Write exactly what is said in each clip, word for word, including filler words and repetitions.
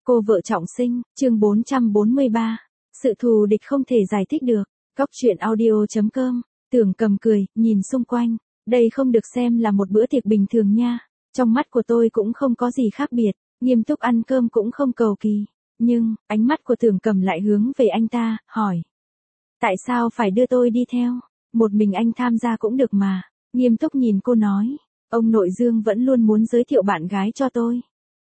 Cô vợ trọng sinh, chương bốn trăm bốn mươi ba. Sự thù địch không thể giải thích được. Góc truyện audio chấm com. Tưởng Cầm cười, nhìn xung quanh. Đây không được xem là một bữa tiệc bình thường nha. Trong mắt của tôi cũng không có gì khác biệt. Nghiêm túc ăn cơm cũng không cầu kỳ. Nhưng, ánh mắt của Tưởng Cầm lại hướng về anh ta, hỏi. Tại sao phải đưa tôi đi theo? Một mình anh tham gia cũng được mà. Nghiêm túc nhìn cô nói. Ông nội Dương vẫn luôn muốn giới thiệu bạn gái cho tôi.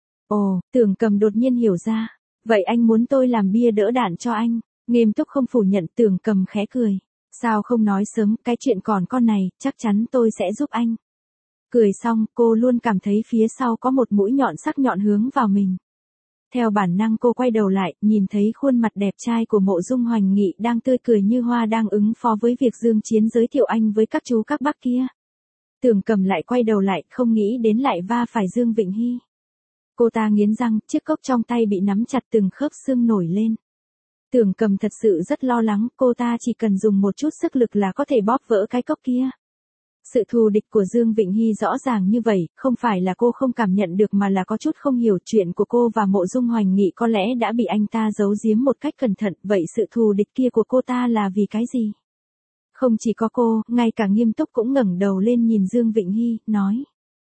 Ồ, Tưởng Cầm đột nhiên hiểu ra. Vậy anh muốn tôi làm bia đỡ đạn cho anh? Nghiêm túc không phủ nhận. Tưởng Cầm khẽ cười. Sao không nói sớm, cái chuyện còn con này, chắc chắn tôi sẽ giúp anh. Cười xong, cô luôn cảm thấy phía sau có một mũi nhọn sắc nhọn hướng vào mình. Theo bản năng cô quay đầu lại, nhìn thấy khuôn mặt đẹp trai của Mộ Dung Hoành Nghị đang tươi cười như hoa đang ứng phó với việc Dương Chiến giới thiệu anh với các chú các bác kia. Tưởng Cầm lại quay đầu lại, không nghĩ đến lại va phải Dương Vịnh Hy. Cô ta nghiến răng, chiếc cốc trong tay bị nắm chặt từng khớp xương nổi lên. Tưởng Cầm thật sự rất lo lắng, cô ta chỉ cần dùng một chút sức lực là có thể bóp vỡ cái cốc kia. Sự thù địch của Dương Vịnh Hy rõ ràng như vậy, không phải là cô không cảm nhận được mà là có chút không hiểu chuyện của cô và Mộ Dung Hoành Nghị có lẽ đã bị anh ta giấu giếm một cách cẩn thận, vậy sự thù địch kia của cô ta là vì cái gì? Không chỉ có cô, ngay cả Nghiêm Túc cũng ngẩng đầu lên nhìn Dương Vịnh Hy, nói.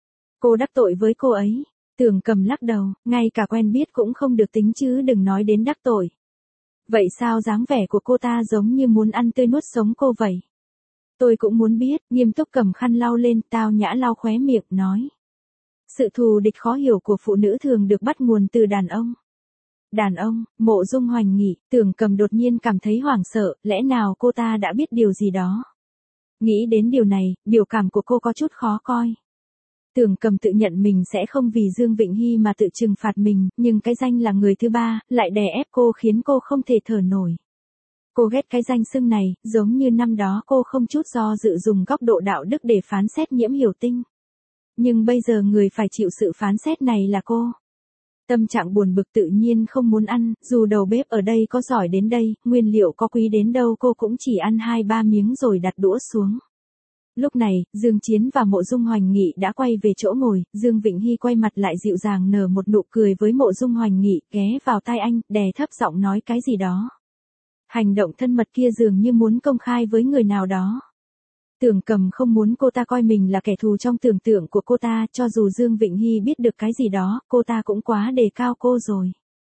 Cô đắc tội với cô ấy. Tưởng Cầm lắc đầu, ngay cả quen biết cũng không được tính chứ đừng nói đến đắc tội. Vậy sao dáng vẻ của cô ta giống như muốn ăn tươi nuốt sống cô vậy? Tôi cũng muốn biết. Nghiêm Túc cầm khăn lau lên, tao nhã lau khóe miệng, nói. Sự thù địch khó hiểu của phụ nữ thường được bắt nguồn từ đàn ông. Đàn ông, Mộ Dung Hoành Nghị. Tưởng Cầm đột nhiên cảm thấy hoảng sợ, lẽ nào cô ta đã biết điều gì đó? Nghĩ đến điều này, biểu cảm của cô có chút khó coi. Tưởng Cầm tự nhận mình sẽ không vì Dương Vịnh Hy mà tự trừng phạt mình, nhưng cái danh là người thứ ba, lại đè ép cô khiến cô không thể thở nổi. Cô ghét cái danh xưng này, giống như năm đó cô không chút do dự dùng góc độ đạo đức để phán xét Nhiễm Hiểu Tinh. Nhưng bây giờ người phải chịu sự phán xét này là cô. Tâm trạng buồn bực tự nhiên không muốn ăn, dù đầu bếp ở đây có giỏi đến đây, nguyên liệu có quý đến đâu cô cũng chỉ ăn hai ba miếng rồi đặt đũa xuống. Lúc này, Dương Chiến và Mộ Dung Hoành Nghị đã quay về chỗ ngồi, Dương Vịnh Hy quay mặt lại dịu dàng nở một nụ cười với Mộ Dung Hoành Nghị, ghé vào tai anh, đè thấp giọng nói cái gì đó. Hành động thân mật kia dường như muốn công khai với người nào đó. Tưởng Cầm không muốn cô ta coi mình là kẻ thù trong tưởng tượng của cô ta, cho dù Dương Vịnh Hy biết được cái gì đó, cô ta cũng quá đề cao cô rồi.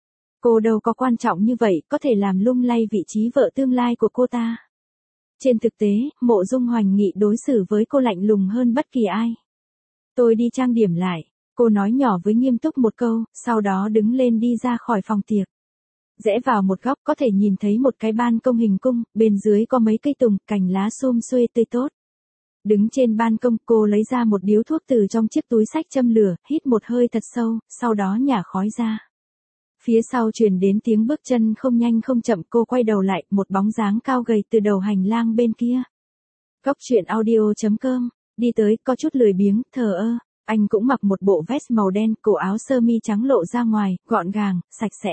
Cô đâu có quan trọng như vậy, có thể làm lung lay vị trí vợ tương lai của cô ta. Trên thực tế, Mộ Dung Hoành Nghị đối xử với cô lạnh lùng hơn bất kỳ ai. Tôi đi trang điểm lại, cô nói nhỏ với Nghiêm Túc một câu, sau đó đứng lên đi ra khỏi phòng tiệc. Rẽ vào một góc có thể nhìn thấy một cái ban công hình cung, bên dưới có mấy cây tùng, cành lá sum xuê tươi tốt. Đứng trên ban công, cô lấy ra một điếu thuốc từ trong chiếc túi xách châm lửa, hít một hơi thật sâu, sau đó nhả khói ra. Phía sau truyền đến tiếng bước chân không nhanh không chậm, cô quay đầu lại, một bóng dáng cao gầy từ đầu hành lang bên kia. Góc truyện audio chấm com, đi tới, có chút lười biếng, thờ ơ. Anh cũng mặc một bộ vest màu đen, cổ áo sơ mi trắng lộ ra ngoài, gọn gàng, sạch sẽ.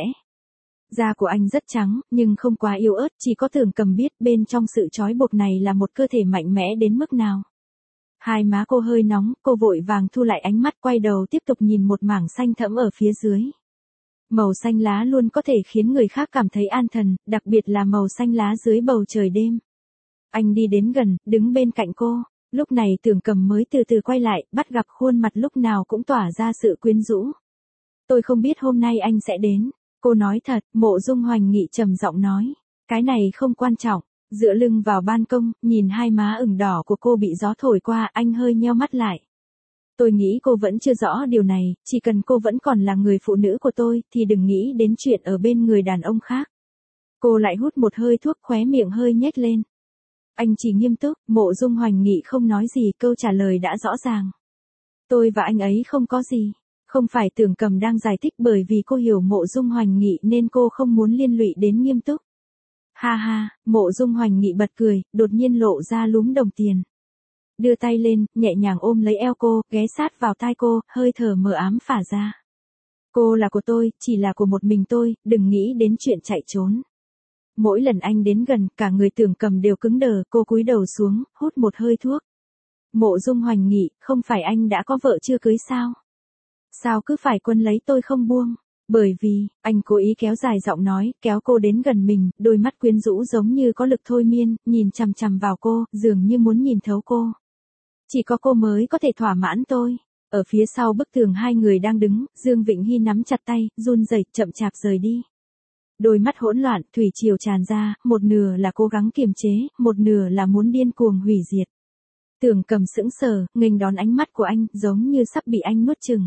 Da của anh rất trắng, nhưng không quá yếu ớt, chỉ có Tưởng Cầm biết bên trong sự trói buộc này là một cơ thể mạnh mẽ đến mức nào. Hai má cô hơi nóng, cô vội vàng thu lại ánh mắt, quay đầu tiếp tục nhìn một mảng xanh thẫm ở phía dưới. Màu xanh lá luôn có thể khiến người khác cảm thấy an thần, đặc biệt là màu xanh lá dưới bầu trời đêm. Anh đi đến gần, đứng bên cạnh cô. Lúc này Tưởng Cầm mới từ từ quay lại, bắt gặp khuôn mặt lúc nào cũng tỏa ra sự quyến rũ. Tôi không biết hôm nay anh sẽ đến. Cô nói thật. Mộ Dung Hoành Nghị trầm giọng nói. Cái này không quan trọng. Dựa lưng vào ban công, nhìn hai má ửng đỏ của cô bị gió thổi qua, anh hơi nheo mắt lại. Tôi nghĩ cô vẫn chưa rõ điều này, chỉ cần cô vẫn còn là người phụ nữ của tôi, thì đừng nghĩ đến chuyện ở bên người đàn ông khác. Cô lại hút một hơi thuốc, khóe miệng hơi nhếch lên. Anh chỉ Nghiêm Túc. Mộ Dung Hoành Nghị không nói gì, câu trả lời đã rõ ràng. Tôi và anh ấy không có gì. Không phải Tưởng Cầm đang giải thích bởi vì cô hiểu Mộ Dung Hoành Nghị nên cô không muốn liên lụy đến Nghiêm Túc. Ha ha, Mộ Dung Hoành Nghị bật cười, đột nhiên lộ ra lúm đồng tiền. Đưa tay lên, nhẹ nhàng ôm lấy eo cô, ghé sát vào tai cô, hơi thở mờ ám phả ra. Cô là của tôi, chỉ là của một mình tôi, đừng nghĩ đến chuyện chạy trốn. Mỗi lần anh đến gần, cả người Tưởng Cầm đều cứng đờ, cô cúi đầu xuống, hút một hơi thuốc. Mộ Dung Hoành Nghị, không phải anh đã có vợ chưa cưới sao? Sao cứ phải quấn lấy tôi không buông? Bởi vì, anh cố ý kéo dài giọng nói, kéo cô đến gần mình, đôi mắt quyến rũ giống như có lực thôi miên, nhìn chằm chằm vào cô, dường như muốn nhìn thấu cô. Chỉ có cô mới có thể thỏa mãn tôi. Ở phía sau bức tường hai người đang đứng, Dương Vịnh Hy nắm chặt tay, run rẩy, chậm chạp rời đi. Đôi mắt hỗn loạn, thủy triều tràn ra, một nửa là cố gắng kiềm chế, một nửa là muốn điên cuồng hủy diệt. Tưởng Cầm sững sờ, nghênh đón ánh mắt của anh, giống như sắp bị anh nuốt chửng.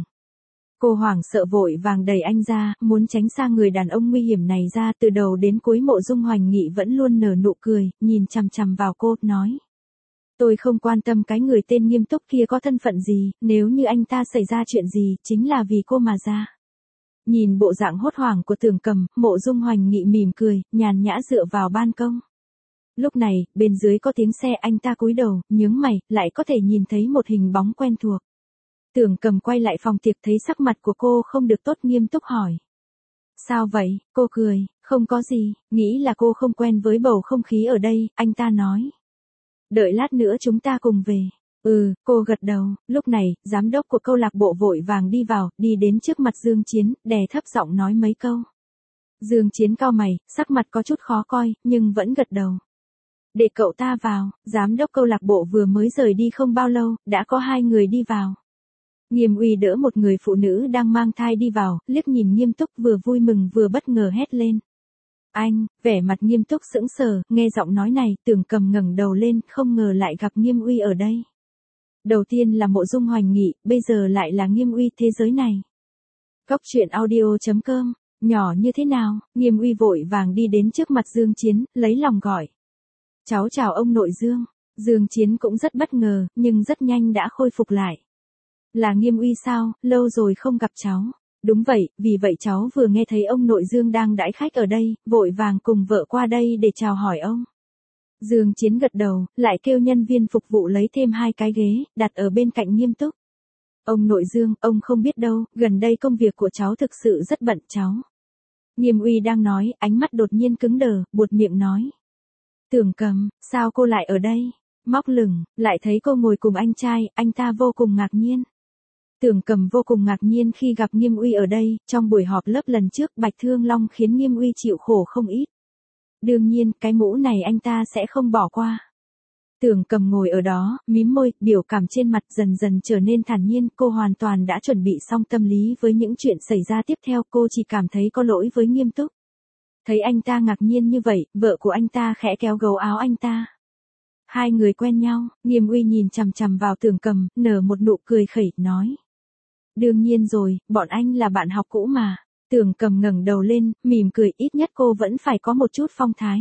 Cô hoảng sợ vội vàng đẩy anh ra, muốn tránh xa người đàn ông nguy hiểm này ra. Từ đầu đến cuối Mộ Dung Hoành Nghị vẫn luôn nở nụ cười, nhìn chằm chằm vào cô, nói. Tôi không quan tâm cái người tên Nghiêm Túc kia có thân phận gì, nếu như anh ta xảy ra chuyện gì, chính là vì cô mà ra. Nhìn bộ dạng hốt hoảng của Tưởng Cầm, Mộ Dung Hoành Nghị mỉm cười, nhàn nhã dựa vào ban công. Lúc này, bên dưới có tiếng xe, anh ta cúi đầu, nhướng mày, lại có thể nhìn thấy một hình bóng quen thuộc. Tưởng Cầm quay lại phòng tiệc thấy sắc mặt của cô không được tốt, nghiêm túc hỏi. Sao vậy? Cô cười, không có gì, nghĩ là cô không quen với bầu không khí ở đây, anh ta nói. Đợi lát nữa chúng ta cùng về. Ừ, cô gật đầu. Lúc này, giám đốc của câu lạc bộ vội vàng đi vào, đi đến trước mặt Dương Chiến, đè thấp giọng nói mấy câu. Dương Chiến cau mày, sắc mặt có chút khó coi, nhưng vẫn gật đầu. Để cậu ta vào. Giám đốc câu lạc bộ vừa mới rời đi không bao lâu, đã có hai người đi vào. Nghiêm Uy đỡ một người phụ nữ đang mang thai đi vào, liếc nhìn Nghiêm Túc, vừa vui mừng vừa bất ngờ hét lên. Anh, vẻ mặt Nghiêm Túc sững sờ, nghe giọng nói này, Tưởng Cầm ngẩng đầu lên, không ngờ lại gặp Nghiêm Uy ở đây. Đầu tiên là Mộ Dung Hoành Nghị, bây giờ lại là Nghiêm Uy thế giới này. Góc truyện audio chấm com, nhỏ như thế nào? Nghiêm Uy vội vàng đi đến trước mặt Dương Chiến, lấy lòng gọi. Cháu chào ông nội Dương. Dương Chiến cũng rất bất ngờ, nhưng rất nhanh đã khôi phục lại. Là Nghiêm Uy sao, lâu rồi không gặp cháu. Đúng vậy, vì vậy cháu vừa nghe thấy ông nội Dương đang đãi khách ở đây, vội vàng cùng vợ qua đây để chào hỏi ông. Dương Chiến gật đầu, lại kêu nhân viên phục vụ lấy thêm hai cái ghế, đặt ở bên cạnh Nghiêm Túc. Ông nội Dương, ông không biết đâu, gần đây công việc của cháu thực sự rất bận cháu. Nghiêm Uy đang nói, ánh mắt đột nhiên cứng đờ, buột miệng nói. Tưởng Cầm, sao cô lại ở đây? Móc lửng, lại thấy cô ngồi cùng anh trai, anh ta vô cùng ngạc nhiên. Tưởng Cầm vô cùng ngạc nhiên khi gặp Nghiêm Uy ở đây, trong buổi họp lớp lần trước Bạch Thương Long khiến Nghiêm Uy chịu khổ không ít. Đương nhiên, cái mũ này anh ta sẽ không bỏ qua. Tưởng Cầm ngồi ở đó, mím môi, biểu cảm trên mặt dần dần trở nên thản nhiên, cô hoàn toàn đã chuẩn bị xong tâm lý với những chuyện xảy ra tiếp theo, cô chỉ cảm thấy có lỗi với Nghiêm Túc. Thấy anh ta ngạc nhiên như vậy, vợ của anh ta khẽ kéo gấu áo anh ta. Hai người quen nhau, Nghiêm Uy nhìn chằm chằm vào Tưởng Cầm, nở một nụ cười khẩy, nói. Đương nhiên rồi, bọn anh là bạn học cũ mà. Tưởng Cầm ngẩng đầu lên, mỉm cười, ít nhất cô vẫn phải có một chút phong thái.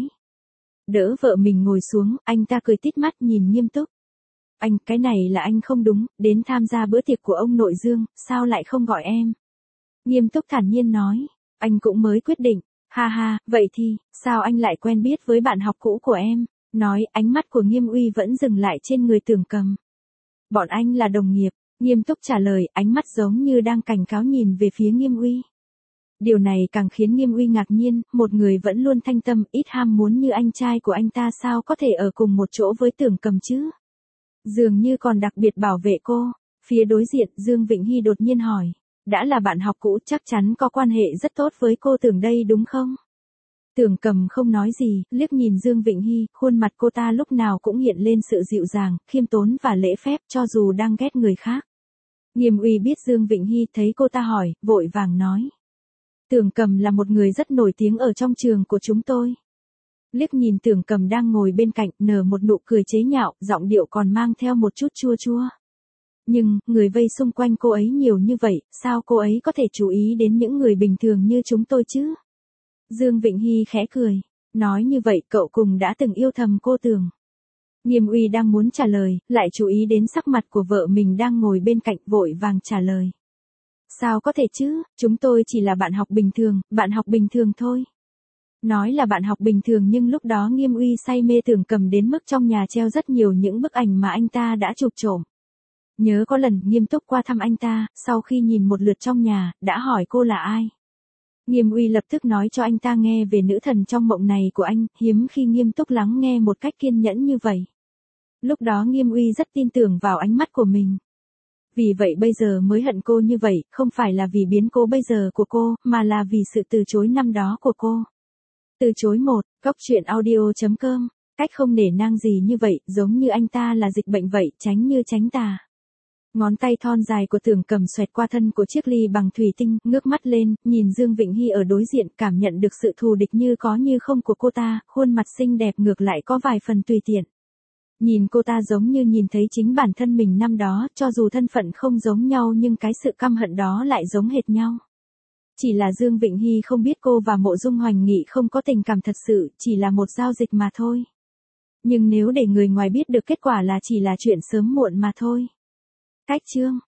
Đỡ vợ mình ngồi xuống, anh ta cười tít mắt nhìn Nghiêm Túc. Anh, cái này là anh không đúng, đến tham gia bữa tiệc của ông nội Dương, sao lại không gọi em? Nghiêm Túc thản nhiên nói, anh cũng mới quyết định. Ha ha, vậy thì, sao anh lại quen biết với bạn học cũ của em? Nói, ánh mắt của Nghiêm Uy vẫn dừng lại trên người Tưởng Cầm. Bọn anh là đồng nghiệp. Nghiêm Túc trả lời, ánh mắt giống như đang cảnh cáo nhìn về phía Nghiêm Uy. Điều này càng khiến Nghiêm Uy ngạc nhiên, một người vẫn luôn thanh tâm, ít ham muốn như anh trai của anh ta sao có thể ở cùng một chỗ với Tưởng Cầm chứ? Dường như còn đặc biệt bảo vệ cô. Phía đối diện, Dương Vịnh Hy đột nhiên hỏi. Đã là bạn học cũ, chắc chắn có quan hệ rất tốt với cô Tưởng đây đúng không? Tưởng Cầm không nói gì, liếc nhìn Dương Vịnh Hy, khuôn mặt cô ta lúc nào cũng hiện lên sự dịu dàng, khiêm tốn và lễ phép, cho dù đang ghét người khác. Nghiêm Uy biết Dương Vịnh Hy, thấy cô ta hỏi, vội vàng nói. Tưởng Cầm là một người rất nổi tiếng ở trong trường của chúng tôi. Liếc nhìn Tưởng Cầm đang ngồi bên cạnh, nở một nụ cười chế nhạo, giọng điệu còn mang theo một chút chua chua. Nhưng, người vây xung quanh cô ấy nhiều như vậy, sao cô ấy có thể chú ý đến những người bình thường như chúng tôi chứ? Dương Vịnh Hy khẽ cười. Nói như vậy cậu cùng đã từng yêu thầm cô Tưởng. Nghiêm Uy đang muốn trả lời, lại chú ý đến sắc mặt của vợ mình đang ngồi bên cạnh, vội vàng trả lời. Sao có thể chứ, chúng tôi chỉ là bạn học bình thường, bạn học bình thường thôi. Nói là bạn học bình thường nhưng lúc đó Nghiêm Uy say mê Tưởng Cầm đến mức trong nhà treo rất nhiều những bức ảnh mà anh ta đã chụp trộm. Nhớ có lần Nghiêm Túc qua thăm anh ta, sau khi nhìn một lượt trong nhà, đã hỏi cô là ai. Nghiêm Uy lập tức nói cho anh ta nghe về nữ thần trong mộng này của anh, hiếm khi Nghiêm Túc lắng nghe một cách kiên nhẫn như vậy. Lúc đó Nghiêm Uy rất tin tưởng vào ánh mắt của mình. Vì vậy bây giờ mới hận cô như vậy, không phải là vì biến cố bây giờ của cô, mà là vì sự từ chối năm đó của cô. Từ chối một, góc truyện audio.com, cách không nể nang gì như vậy, giống như anh ta là dịch bệnh vậy, tránh như tránh tà. Ngón tay thon dài của Tưởng Cầm xoẹt qua thân của chiếc ly bằng thủy tinh, ngước mắt lên, nhìn Dương Vịnh Hy ở đối diện, cảm nhận được sự thù địch như có như không của cô ta, khuôn mặt xinh đẹp ngược lại có vài phần tùy tiện. Nhìn cô ta giống như nhìn thấy chính bản thân mình năm đó, cho dù thân phận không giống nhau nhưng cái sự căm hận đó lại giống hệt nhau. Chỉ là Dương Vịnh Hy không biết cô và Mộ Dung Hoành Nghị không có tình cảm thật sự, chỉ là một giao dịch mà thôi. Nhưng nếu để người ngoài biết được kết quả là chỉ là chuyện sớm muộn mà thôi. Cách chương